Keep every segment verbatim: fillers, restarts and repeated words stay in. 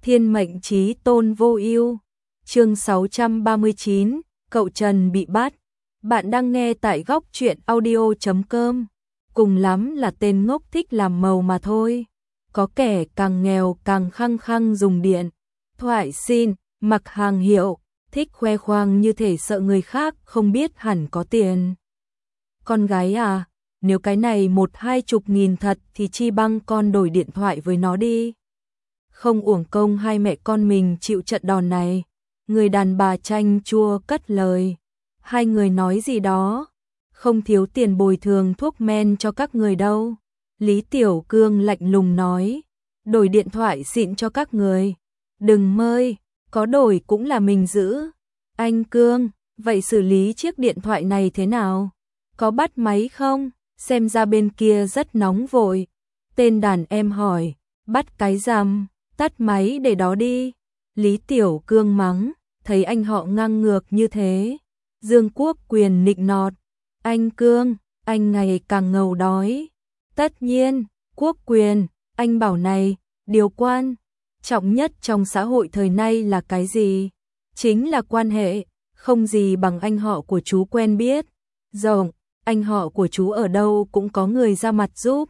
Thiên mệnh chí tôn vô ưu. Chương sáu trăm ba mươi chín, cậu Trần bị bắt. Bạn đang nghe tại góc truyện audio chấm com. Cùng lắm là tên ngốc thích làm màu mà thôi. Có kẻ càng nghèo càng khăng khăng dùng điện thoại xin, mặc hàng hiệu, thích khoe khoang như thể sợ người khác không biết hẳn có tiền. Con gái à, nếu cái này một hai chục nghìn thật thì chi bằng con đổi điện thoại với nó đi. Không uổng công hai mẹ con mình chịu trận đòn này. Người đàn bà chanh chua cất lời. Hai người nói gì đó, không thiếu tiền bồi thường thuốc men cho các người đâu. Lý Tiểu Cương lạnh lùng nói, đổi điện thoại xịn cho các người. Đừng mơi, có đổi cũng là mình giữ. Anh Cương, vậy xử lý chiếc điện thoại này thế nào? Có bắt máy không? Xem ra bên kia rất nóng vội. Tên đàn em hỏi, bắt cái rằm, tắt máy để đó đi. Lý Tiểu Cương mắng, thấy anh họ ngang ngược như thế. Dương Quốc Quyền nịnh nọt, anh Cương, anh ngày càng ngầu đói. Tất nhiên, Quốc Quyền, anh bảo này, điều quan trọng nhất trong xã hội thời nay là cái gì? Chính là quan hệ, không gì bằng anh họ của chú quen biết. Rộng, anh họ của chú ở đâu cũng có người ra mặt giúp.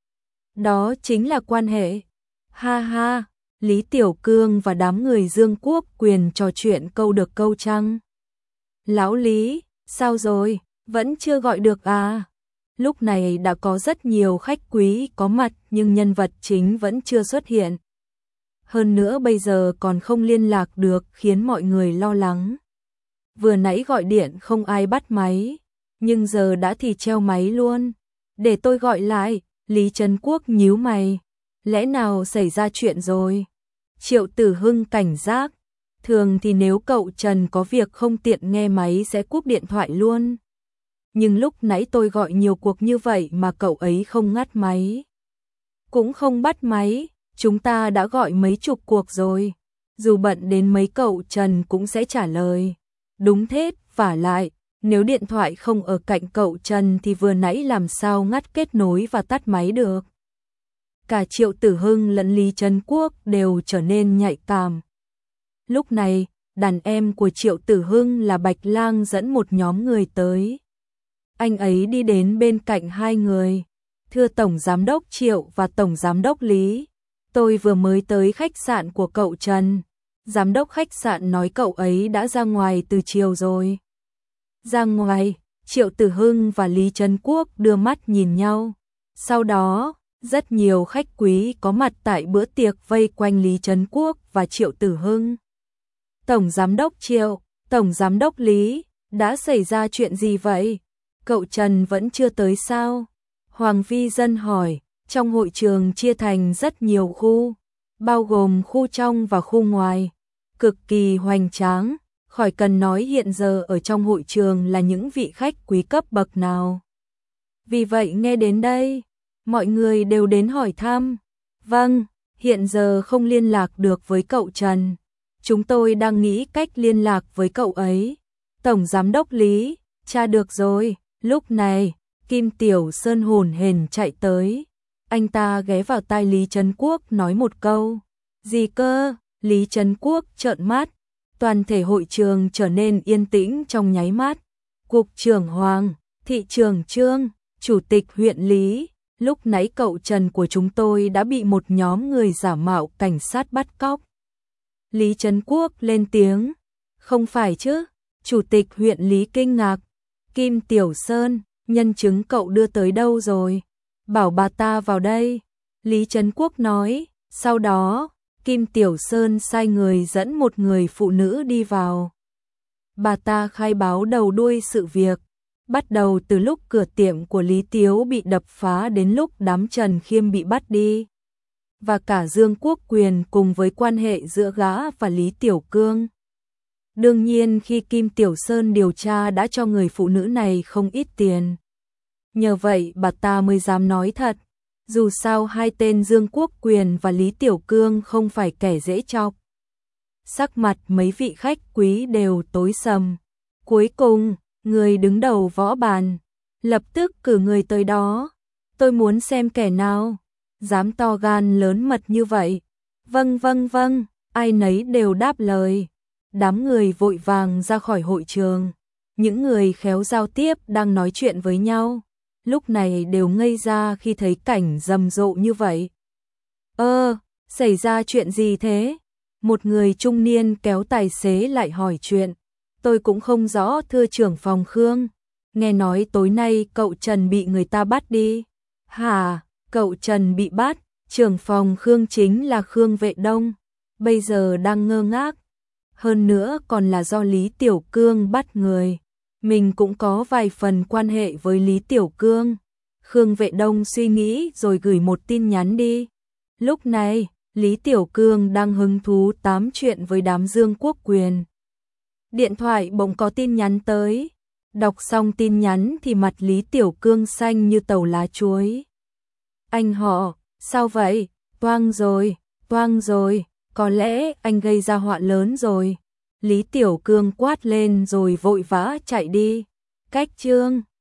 Đó chính là quan hệ. Ha ha, Lý Tiểu Cương và đám người Dương Quốc Quyền trò chuyện câu được câu trăng. Lão Lý, sao rồi, vẫn chưa gọi được à? Lúc này đã có rất nhiều khách quý có mặt nhưng nhân vật chính vẫn chưa xuất hiện. Hơn nữa bây giờ còn không liên lạc được khiến mọi người lo lắng. Vừa nãy gọi điện không ai bắt máy, nhưng giờ đã thì treo máy luôn. Để tôi gọi lại. Lý Trấn Quốc nhíu mày. Lẽ nào xảy ra chuyện rồi? Triệu Tử Hưng cảnh giác. Thường thì nếu cậu Trần có việc không tiện nghe máy sẽ cúp điện thoại luôn. Nhưng lúc nãy tôi gọi nhiều cuộc như vậy mà cậu ấy không ngắt máy. Cũng không bắt máy, chúng ta đã gọi mấy chục cuộc rồi. Dù bận đến mấy cậu Trần cũng sẽ trả lời. Đúng thế, vả lại, nếu điện thoại không ở cạnh cậu Trần thì vừa nãy làm sao ngắt kết nối và tắt máy được. Cả Triệu Tử Hưng lẫn Lý Trấn Quốc đều trở nên nhạy cảm. Lúc này, đàn em của Triệu Tử Hưng là Bạch Lang dẫn một nhóm người tới. Anh ấy đi đến bên cạnh hai người. Thưa Tổng Giám đốc Triệu và Tổng Giám đốc Lý, tôi vừa mới tới khách sạn của cậu Trần. Giám đốc khách sạn nói cậu ấy đã ra ngoài từ chiều rồi. Ra ngoài, Triệu Tử Hưng và Lý Trấn Quốc đưa mắt nhìn nhau. Sau đó, rất nhiều khách quý có mặt tại bữa tiệc vây quanh Lý Trấn Quốc và Triệu Tử Hưng. Tổng Giám đốc Triệu, Tổng Giám đốc Lý, đã xảy ra chuyện gì vậy? Cậu Trần vẫn chưa tới sao? Hoàng Vi Dân hỏi. Trong hội trường chia thành rất nhiều khu, bao gồm khu trong và khu ngoài, cực kỳ hoành tráng. Khỏi cần nói hiện giờ ở trong hội trường là những vị khách quý cấp bậc nào. Vì vậy nghe đến đây, mọi người đều đến hỏi thăm. Vâng, hiện giờ không liên lạc được với cậu Trần. Chúng tôi đang nghĩ cách liên lạc với cậu ấy. Tổng Giám đốc Lý, tra được rồi. Lúc này, Kim Tiểu Sơn hồn hển chạy tới. Anh ta ghé vào tai Lý Trấn Quốc nói một câu. Gì cơ? Lý Trấn Quốc trợn mắt. Toàn thể hội trường trở nên yên tĩnh trong nháy mắt. Cục trưởng Hoàng, thị trưởng Trương, chủ tịch huyện Lý, lúc nãy cậu Trần của chúng tôi đã bị một nhóm người giả mạo cảnh sát bắt cóc. Lý Trấn Quốc lên tiếng. Không phải chứ? Chủ tịch huyện Lý kinh ngạc. Kim Tiểu Sơn, nhân chứng cậu đưa tới đâu rồi? Bảo bà ta vào đây. Lý Trấn Quốc nói. Sau đó, Kim Tiểu Sơn sai người dẫn một người phụ nữ đi vào. Bà ta khai báo đầu đuôi sự việc, bắt đầu từ lúc cửa tiệm của Lý Tiếu bị đập phá đến lúc đám Trần Khiêm bị bắt đi. Và cả Dương Quốc Quyền cùng với quan hệ giữa gã và Lý Tiểu Cương. Đương nhiên khi Kim Tiểu Sơn điều tra đã cho người phụ nữ này không ít tiền. Nhờ vậy bà ta mới dám nói thật. Dù sao hai tên Dương Quốc Quyền và Lý Tiểu Cương không phải kẻ dễ chọc. Sắc mặt mấy vị khách quý đều tối sầm. Cuối cùng, người đứng đầu võ bàn lập tức cử người tới đó. Tôi muốn xem kẻ nào dám to gan lớn mật như vậy. Vâng vâng vâng, ai nấy đều đáp lời. Đám người vội vàng ra khỏi hội trường. Những người khéo giao tiếp đang nói chuyện với nhau, lúc này đều ngây ra khi thấy cảnh rầm rộ như vậy. Ơ, xảy ra chuyện gì thế? Một người trung niên kéo tài xế lại hỏi chuyện. Tôi cũng không rõ thưa trưởng phòng Khương. Nghe nói tối nay cậu Trần bị người ta bắt đi. Hả, cậu Trần bị bắt? Trưởng phòng Khương chính là Khương Vệ Đông. Bây giờ đang ngơ ngác. Hơn nữa còn là do Lý Tiểu Cương bắt người. Mình cũng có vài phần quan hệ với Lý Tiểu Cương. Khương Vệ Đông suy nghĩ rồi gửi một tin nhắn đi. Lúc này, Lý Tiểu Cương đang hứng thú tám chuyện với đám Dương Quốc Quyền. Điện thoại bỗng có tin nhắn tới. Đọc xong tin nhắn thì mặt Lý Tiểu Cương xanh như tàu lá chuối. Anh họ, sao vậy? Toang rồi, toang rồi, có lẽ anh gây ra họa lớn rồi. Lý Tiểu Cương quát lên rồi vội vã chạy đi. Cách chương